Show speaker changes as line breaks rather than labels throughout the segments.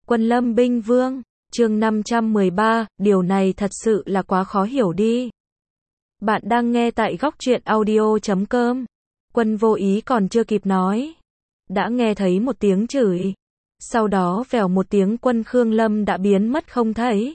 Quân Lâm binh vương, chương 513, điều này thật sự là quá khó hiểu đi. Bạn đang nghe tại góc truyện audio.com. Quân vô ý còn chưa kịp nói, đã nghe thấy một tiếng chửi. Sau đó vèo một tiếng Quân Khương Lâm đã biến mất không thấy.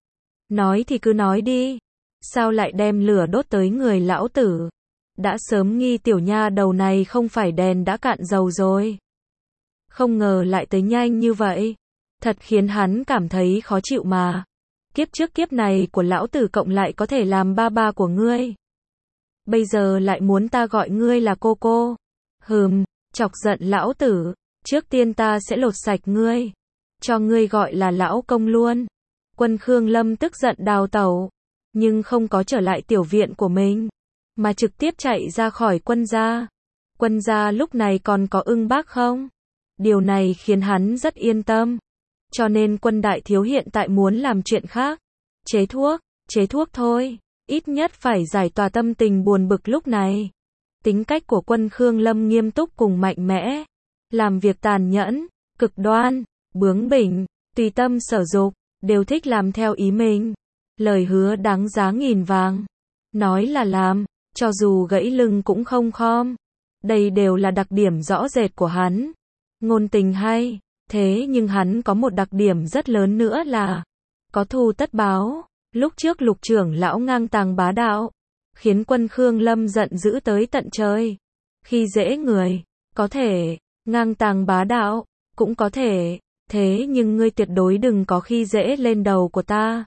Nói thì cứ nói đi, sao lại đem lửa đốt tới người lão tử? Đã sớm nghi tiểu nha đầu này không phải đèn đã cạn dầu rồi. Không ngờ lại tới nhanh như vậy. Thật khiến hắn cảm thấy khó chịu mà. Kiếp trước kiếp này của lão tử cộng lại có thể làm ba ba của ngươi. Bây giờ lại muốn ta gọi ngươi là cô cô. Chọc giận lão tử. Trước tiên ta sẽ lột sạch ngươi. Cho ngươi gọi là lão công luôn. Quân Khương Lâm tức giận đào tẩu. Nhưng không có trở lại tiểu viện của mình. Mà trực tiếp chạy ra khỏi quân gia. Quân gia lúc này còn có Ưng Bác không? Điều này khiến hắn rất yên tâm. Cho nên Quân đại thiếu hiện tại muốn làm chuyện khác. Chế thuốc thôi. Ít nhất phải giải tỏa tâm tình buồn bực lúc này. Tính cách của Quân Khương Lâm nghiêm túc cùng mạnh mẽ. Làm việc tàn nhẫn, cực đoan, bướng bỉnh, tùy tâm sở dục, đều thích làm theo ý mình. Lời hứa đáng giá nghìn vàng. Nói là làm, cho dù gãy lưng cũng không khom. Đây đều là đặc điểm rõ rệt của hắn. Ngôn tình hay, thế nhưng hắn có một đặc điểm rất lớn nữa là có thù tất báo. Lúc trước Lục trưởng lão ngang tàng bá đạo, khiến Quân Khương Lâm giận dữ tới tận trời. Khi dễ người, có thể, ngang tàng bá đạo, cũng có thể, thế nhưng ngươi tuyệt đối đừng có khi dễ lên đầu của ta.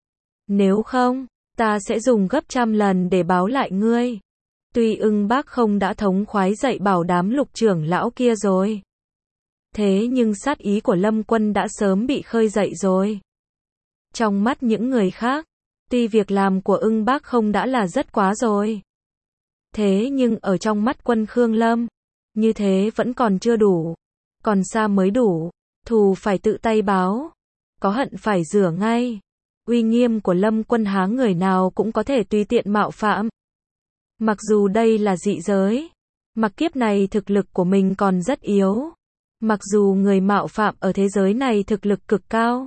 Nếu không, ta sẽ dùng gấp trăm lần để báo lại ngươi. Tuy Ưng Bác không đã thống khoái dạy bảo đám Lục trưởng lão kia rồi. Thế nhưng sát ý của Lâm Quân đã sớm bị khơi dậy rồi. Trong mắt những người khác, tuy việc làm của Ưng Bác không đã là rất quá rồi. Thế nhưng ở trong mắt Quân Khương Lâm, như thế vẫn còn chưa đủ. Còn xa mới đủ. Thù phải tự tay báo. Có hận phải rửa ngay. Uy nghiêm của Lâm Quân há người nào cũng có thể tùy tiện mạo phạm. Mặc dù đây là dị giới. Mặc kiếp này thực lực của mình còn rất yếu. Mặc dù người mạo phạm ở thế giới này thực lực cực cao.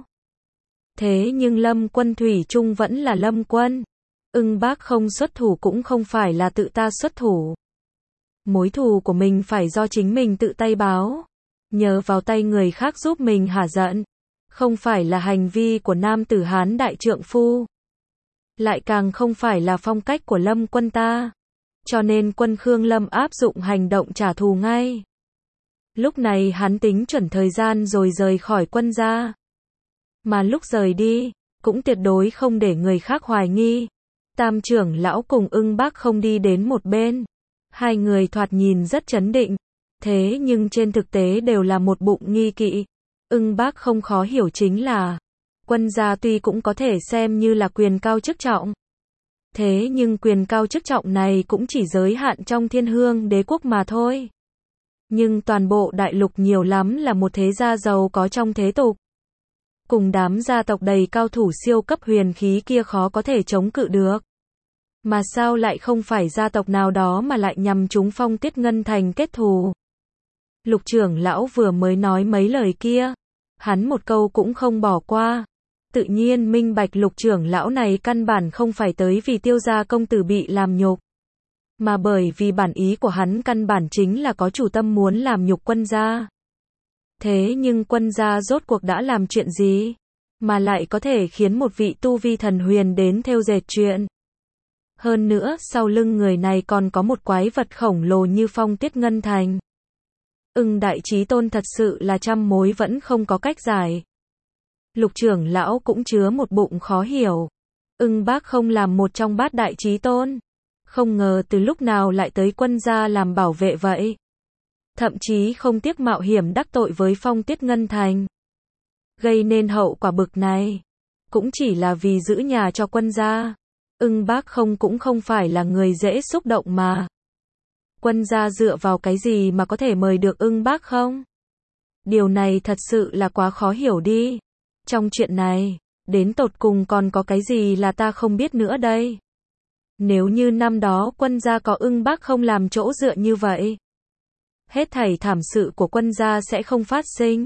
Thế nhưng Lâm Quân thủy chung vẫn là Lâm Quân. Ưng Bác không xuất thủ cũng không phải là tự ta xuất thủ. Mối thù của mình phải do chính mình tự tay báo. Nhờ vào tay người khác giúp mình hả giận. Không phải là hành vi của nam tử Hán đại trượng phu. Lại càng không phải là phong cách của Lâm Quân ta. Cho nên Quân Khương Lâm áp dụng hành động trả thù ngay. Lúc này hắn tính chuẩn thời gian rồi rời khỏi quân gia. Mà lúc rời đi, cũng tuyệt đối không để người khác hoài nghi. Tam trưởng lão cùng Ưng Bác không đi đến một bên. Hai người thoạt nhìn rất trấn định. Thế nhưng trên thực tế đều là một bụng nghi kỵ. Ưng Bác không khó hiểu chính là, quân gia tuy cũng có thể xem như là quyền cao chức trọng. Thế nhưng quyền cao chức trọng này cũng chỉ giới hạn trong Thiên Hương đế quốc mà thôi. Nhưng toàn bộ đại lục nhiều lắm là một thế gia giàu có trong thế tục. Cùng đám gia tộc đầy cao thủ siêu cấp huyền khí kia khó có thể chống cự được. Mà sao lại không phải gia tộc nào đó mà lại nhằm chúng Phong Tiết Ngân Thành kết thù. Lục trưởng lão vừa mới nói mấy lời kia. Hắn một câu cũng không bỏ qua. Tự nhiên minh bạch Lục trưởng lão này căn bản không phải tới vì Tiêu gia công tử bị làm nhục. Mà bởi vì bản ý của hắn căn bản chính là có chủ tâm muốn làm nhục quân gia. Thế nhưng quân gia rốt cuộc đã làm chuyện gì? Mà lại có thể khiến một vị tu vi thần huyền đến thêu dệt chuyện. Hơn nữa sau lưng người này còn có một quái vật khổng lồ như Phong Tiết Ngân Thành. Ưng đại chí tôn thật sự là trăm mối vẫn không có cách giải. Lục trưởng lão cũng chứa một bụng khó hiểu. Ưng Bác không làm một trong bát đại chí tôn. Không ngờ từ lúc nào lại tới quân gia làm bảo vệ vậy. Thậm chí không tiếc mạo hiểm đắc tội với Phong Tiết Ngân Thành. Gây nên hậu quả bực này. Cũng chỉ là vì giữ nhà cho quân gia. Ưng Bác không cũng không phải là người dễ xúc động mà. Quân gia dựa vào cái gì mà có thể mời được Ưng Bác không? Điều này thật sự là quá khó hiểu đi. Trong chuyện này, đến tột cùng còn có cái gì là ta không biết nữa đây? Nếu như năm đó quân gia có Ưng Bác không làm chỗ dựa như vậy, hết thảy thảm sự của quân gia sẽ không phát sinh.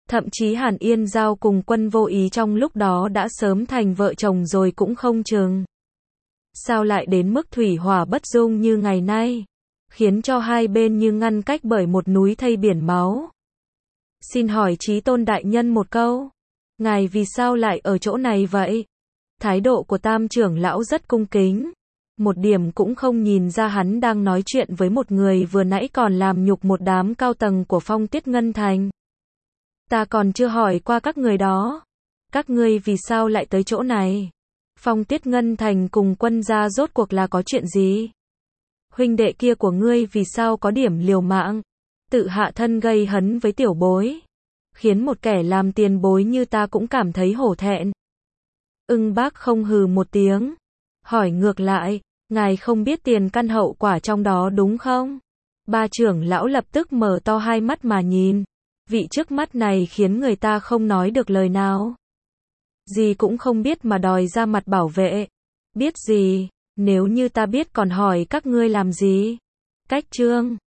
Thậm chí Hàn Yên Giao cùng Quân Vô Ý trong lúc đó đã sớm thành vợ chồng rồi cũng không chừng. Sao lại đến mức thủy hỏa bất dung như ngày nay, khiến cho hai bên như ngăn cách bởi một núi thây biển máu. Xin hỏi Chí Tôn đại nhân một câu, ngài vì sao lại ở chỗ này vậy? Thái độ của Tam trưởng lão rất cung kính, một điểm cũng không nhìn ra hắn đang nói chuyện với một người vừa nãy còn làm nhục một đám cao tầng của Phong Tiết Ngân Thành. Ta còn chưa hỏi qua các người đó, các ngươi vì sao lại tới chỗ này? Phong Tiết Ngân Thành cùng Quân gia rốt cuộc là có chuyện gì? Huynh đệ kia của ngươi vì sao có điểm liều mạng, tự hạ thân gây hấn với tiểu bối, khiến một kẻ làm tiền bối như ta cũng cảm thấy hổ thẹn. Ưng Bác không hừ một tiếng, hỏi ngược lại, ngài không biết tiền căn hậu quả trong đó đúng không? Ba trưởng lão lập tức mở to hai mắt mà nhìn, vị trước mắt này khiến người ta không nói được lời nào. Gì cũng không biết mà đòi ra mặt bảo vệ. Biết gì, nếu như ta biết còn hỏi các ngươi làm gì? Cách chương